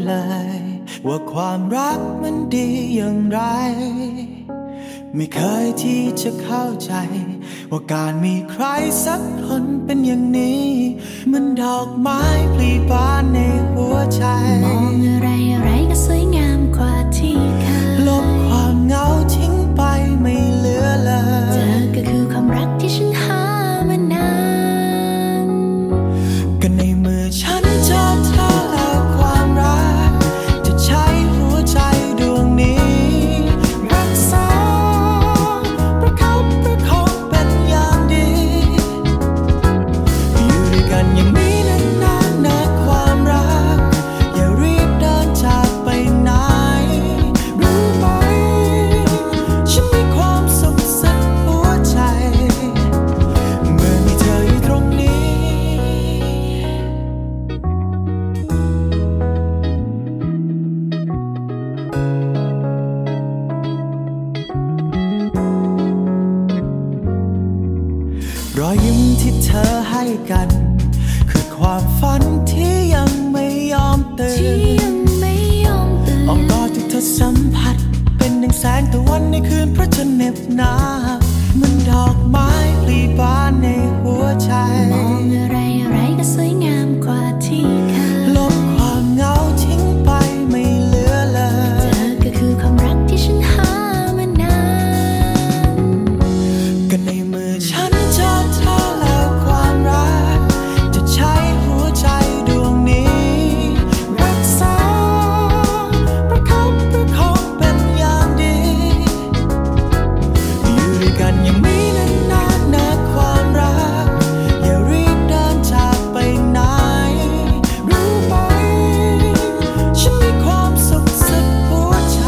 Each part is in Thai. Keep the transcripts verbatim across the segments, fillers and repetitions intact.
เลยว่าความรักมันดีอย่างไรไม่เคยที่จะเข้าใจว่าการมีใครสักคนเป็นอย่างนี้เหมือนดอกไม้พลีบานในหัวใจมองอะไรอะไรก็สวยงามกว่าที่เคยลบความเหงาทิ้งไปไม่เหลือเลยเธอก็คือความรักที่ฉันหามานานก็ในเมื่อฉันเจอเธอแล้วความรักจะใช้หัวใจดวงนี้รักษาประคับประคองเป็นอย่างดีอยู่ด้วยกันอย่างนี้นานๆนะความรักอย่ารีบเดินจากไปไหนรู้ไหมฉันมีความสุขสุดหัวใจเมื่อมีเธออยู่ตรงนี้รอยยิ้มที่เธอให้กันคือความฝันที่ยังไม่ยอมตื่ที่ยันงไม่ยอมตื่นอ้อมกอดที่เธอสัมผัสเป็นดังแสงตะวันในคืนพระจันทร์เหน็บหนาวเหมือนดอกไม้พลีบานในหัวใจมองอะไรอะไรก็สวยงามกว่าที่เคยลบความเหงาทิ้งไปไม่เหลือเลยเธอก็คือความรักที่ฉันหามานานก็ในเมื่อฉันเจอเธอแล้วความรักจะใช้หัวใจดวงนี้รักษาประคับประคองเป็นอย่างดีอยู่ด้วยกันอย่างนี้นานๆนะความรักอย่ารีบเดินจากไปไหนรู้ไหมฉันมีความสุขสุดหัวใจ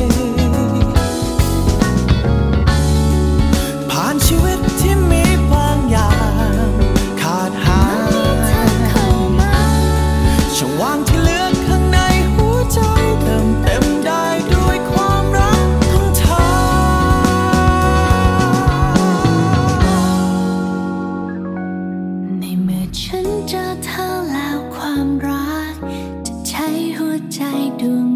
ผ่านชีวิตที่มีบางอย่างขาดหายเข้ามาช่องว่างที่เหลือข้างในหัวใจเติมเต็มได้ด้วยความรักของเธอในเมื่อฉันเจอเธอแล้วความรักจะใช้หัวใจดวง